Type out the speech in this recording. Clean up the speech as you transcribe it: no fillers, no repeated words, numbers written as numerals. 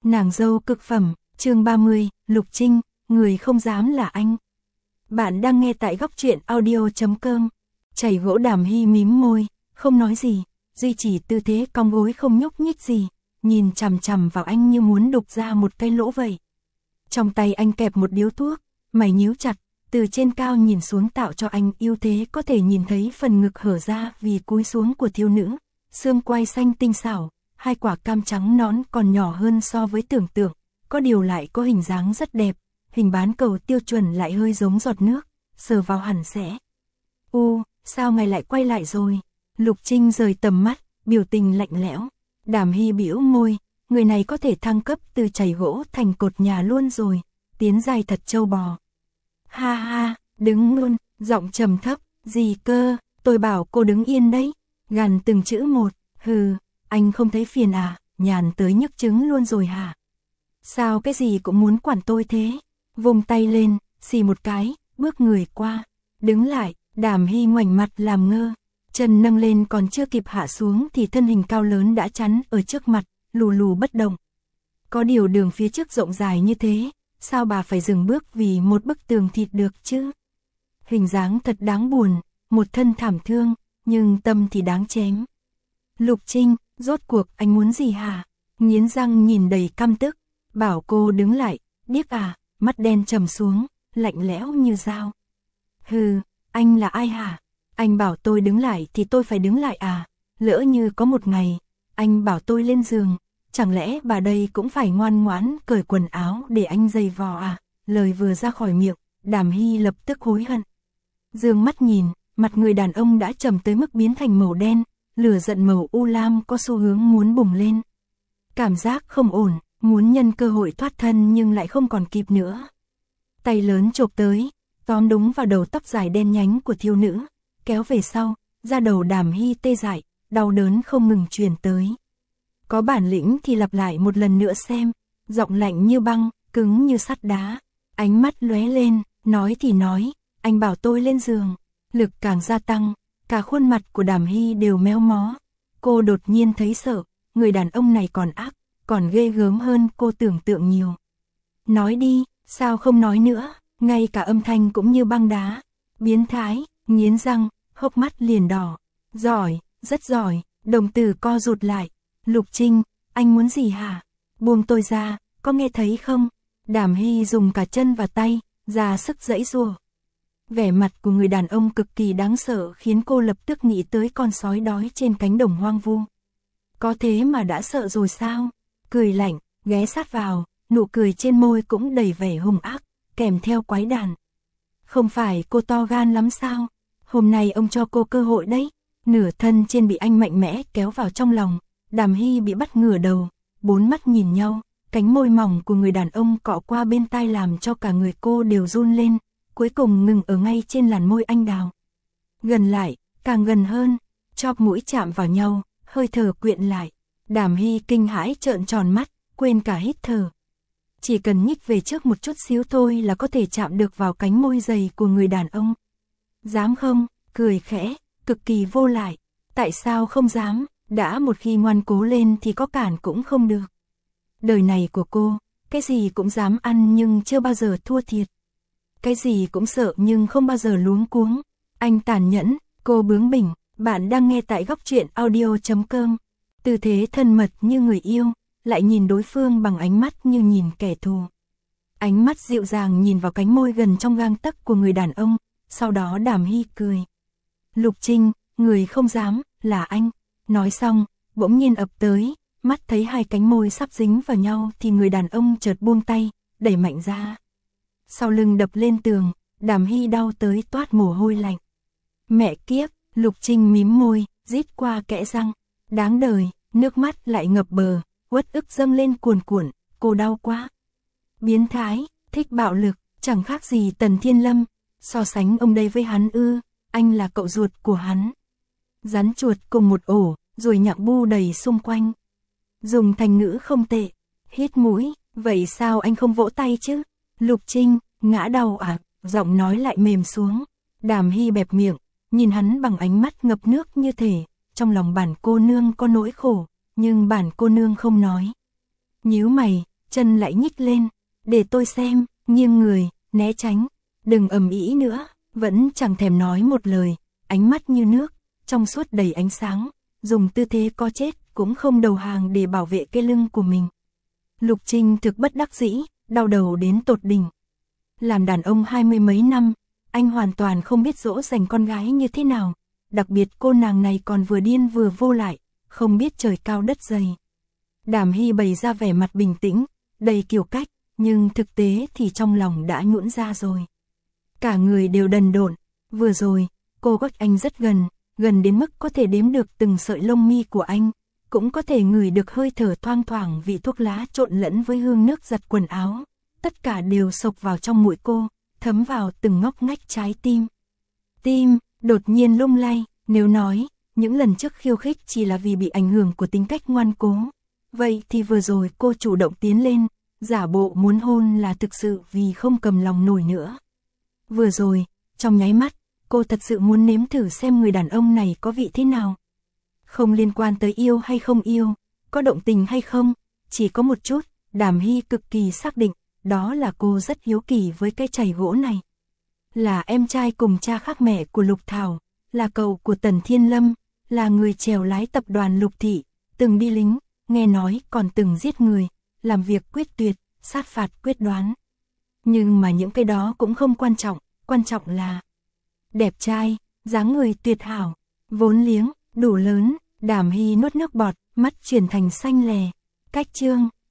Nàng dâu cực phẩm, chương 30, Lục Trinh, người không dám là anh. Bạn đang nghe tại góc truyện audio.com. Chảy gỗ Đàm Hy mím môi, không nói gì, duy trì tư thế cong gối không nhúc nhích gì, nhìn chằm chằm vào anh như muốn đục ra một cái lỗ vậy. Trong tay anh kẹp một điếu thuốc, mày nhíu chặt, từ trên cao nhìn xuống tạo cho anh ưu thế có thể nhìn thấy phần ngực hở ra vì cúi xuống của thiếu nữ, xương quai xanh tinh xảo, hai quả cam trắng nõn còn nhỏ hơn so với tưởng tượng, có điều lại có hình dáng rất đẹp, hình bán cầu tiêu chuẩn lại hơi giống giọt nước, sờ vào hẳn sẽ. Sao ngài lại quay lại rồi? Lục Trinh rời tầm mắt, biểu tình lạnh lẽo. Đàm Hy bĩu môi, người này có thể thăng cấp từ chảy gỗ thành cột nhà luôn rồi, tiến giai thật trâu bò. Ha ha, đứng luôn, giọng trầm thấp, gì cơ, tôi bảo cô đứng yên đấy, gằn từng chữ một, hừ, anh không thấy phiền à, nhàn tới nhức trứng luôn rồi hả? Sao cái gì cũng muốn quản tôi thế? Vùng tay lên, xì một cái, bước người qua, đứng lại, Đàm Hy ngoảnh mặt làm ngơ, chân nâng lên còn chưa kịp hạ xuống thì thân hình cao lớn đã chắn ở trước mặt, lù lù bất động. Có điều đường phía trước rộng dài như thế, sao bà phải dừng bước vì một bức tường thịt được chứ? Hình dáng thật đáng buồn, một thân thảm thương, nhưng tâm thì đáng chém. Lục Trinh, rốt cuộc anh muốn gì hả? Nghiến răng nhìn đầy căm tức, bảo cô đứng lại, điếc à, mắt đen trầm xuống, lạnh lẽo như dao. Hừ, anh là ai hả? Anh bảo tôi đứng lại thì tôi phải đứng lại à? Lỡ như có một ngày, anh bảo tôi lên giường, chẳng lẽ bà đây cũng phải ngoan ngoãn cởi quần áo để anh giày vò à? Lời vừa ra khỏi miệng, Đàm Hy lập tức hối hận. Dương mắt nhìn, mặt người đàn ông đã trầm tới mức biến thành màu đen, lửa giận màu u lam có xu hướng muốn bùng lên. Cảm giác không ổn, muốn nhân cơ hội thoát thân nhưng lại không còn kịp nữa. Tay lớn chộp tới, tóm đúng vào đầu tóc dài đen nhánh của thiếu nữ, kéo về sau, da đầu Đàm Hy tê dại, đau đớn không ngừng truyền tới. Có bản lĩnh thì lặp lại một lần nữa xem, giọng lạnh như băng, cứng như sắt đá, ánh mắt lóe lên, nói thì nói, anh bảo tôi lên giường, lực càng gia tăng, cả khuôn mặt của Đàm Hy đều méo mó. Cô đột nhiên thấy sợ, người đàn ông này còn ác, còn ghê gớm hơn cô tưởng tượng nhiều. Nói đi, sao không nói nữa, ngay cả âm thanh cũng như băng đá. Biến thái, nghiến răng, hốc mắt liền đỏ. Giỏi, rất giỏi, đồng tử co rụt lại. Lục Trinh, anh muốn gì hả? Buông tôi ra, có nghe thấy không? Đàm Hy dùng cả chân và tay, ra sức giãy giụa. Vẻ mặt của người đàn ông cực kỳ đáng sợ khiến cô lập tức nghĩ tới con sói đói trên cánh đồng hoang vu. Có thế mà đã sợ rồi sao? Cười lạnh, ghé sát vào, nụ cười trên môi cũng đầy vẻ hung ác, kèm theo quái đản. Không phải cô to gan lắm sao? Hôm nay ông cho cô cơ hội đấy. Nửa thân trên bị anh mạnh mẽ kéo vào trong lòng, Đàm Hy bị bắt ngửa đầu, bốn mắt nhìn nhau, cánh môi mỏng của người đàn ông cọ qua bên tai làm cho cả người cô đều run lên, cuối cùng ngừng ở ngay trên làn môi anh đào. Gần lại, càng gần hơn, chóp mũi chạm vào nhau, hơi thở quyện lại. Đàm Hy kinh hãi trợn tròn mắt, quên cả hít thở. Chỉ cần nhích về trước một chút xíu thôi là có thể chạm được vào cánh môi dày của người đàn ông. Dám không? Cười khẽ, cực kỳ vô lại. Tại sao không dám? Đã một khi ngoan cố lên thì có cản cũng không được. Đời này của cô, cái gì cũng dám ăn nhưng chưa bao giờ thua thiệt. Cái gì cũng sợ nhưng không bao giờ luống cuống. Anh tàn nhẫn, cô bướng bỉnh. Bạn đang nghe tại góc truyện audio.com. Tư thế thân mật như người yêu, lại nhìn đối phương bằng ánh mắt như nhìn kẻ thù. Ánh mắt dịu dàng nhìn vào cánh môi gần trong gang tấc của người đàn ông, sau đó Đàm Hy cười. Lục Trinh, người không dám, là anh. Nói xong, bỗng nhiên ập tới, mắt thấy hai cánh môi sắp dính vào nhau thì người đàn ông chợt buông tay, đẩy mạnh ra. Sau lưng đập lên tường, Đàm Hy đau tới toát mồ hôi lạnh. Mẹ kiếp, Lục Trinh mím môi, rít qua kẽ răng. Đáng đời, nước mắt lại ngập bờ, uất ức dâng lên cuồn cuộn, cô đau quá. Biến thái, thích bạo lực, chẳng khác gì Tần Thiên Lâm, so sánh ông đây với hắn ư, anh là cậu ruột của hắn. Rắn chuột cùng một ổ, rồi nhặng bu đầy xung quanh. Dùng thành ngữ không tệ, hít mũi, vậy sao anh không vỗ tay chứ? Lục Trinh, ngã đau à, giọng nói lại mềm xuống. Đàm Hy bẹp miệng, nhìn hắn bằng ánh mắt ngập nước như thể, trong lòng bản cô nương có nỗi khổ, nhưng bản cô nương không nói. Nhíu mày, chân lại nhích lên, để tôi xem, nghiêng người, né tránh, đừng ầm ĩ nữa, vẫn chẳng thèm nói một lời, ánh mắt như nước, trong suốt đầy ánh sáng, dùng tư thế có chết cũng không đầu hàng để bảo vệ cái lưng của mình. Lục Trinh thực bất đắc dĩ, đau đầu đến tột đỉnh. Làm đàn ông 20 mấy năm, anh hoàn toàn không biết dỗ dành con gái như thế nào, đặc biệt cô nàng này còn vừa điên vừa vô lại, không biết trời cao đất dày. Đàm Hy bày ra vẻ mặt bình tĩnh, đầy kiêu cách, nhưng thực tế thì trong lòng đã nhũn ra rồi. Cả người đều đần độn, vừa rồi, cô cách anh rất gần, gần đến mức có thể đếm được từng sợi lông mi của anh, cũng có thể ngửi được hơi thở thoang thoảng vị thuốc lá trộn lẫn với hương nước giặt quần áo, tất cả đều xộc vào trong mũi cô, thấm vào từng ngóc ngách trái tim. Tim đột nhiên lung lay, nếu nói những lần trước khiêu khích chỉ là vì bị ảnh hưởng của tính cách ngoan cố, vậy thì vừa rồi cô chủ động tiến lên, giả bộ muốn hôn là thực sự vì không cầm lòng nổi nữa. Vừa rồi, trong nháy mắt, cô thật sự muốn nếm thử xem người đàn ông này có vị thế nào. Không liên quan tới yêu hay không yêu, có động tình hay không, chỉ có một chút, Đàm Hy cực kỳ xác định, đó là cô rất hiếu kỳ với cái chày gỗ này. Là em trai cùng cha khác mẹ của Lục Thảo, là cậu của Tần Thiên Lâm, là người chèo lái tập đoàn Lục Thị, từng đi lính, nghe nói còn từng giết người, làm việc quyết tuyệt, sát phạt quyết đoán. Nhưng mà những cái đó cũng không quan trọng là đẹp trai, dáng người tuyệt hảo, vốn liếng, đủ lớn. Đàm Hy nuốt nước bọt, mắt chuyển thành xanh lè. Cách chương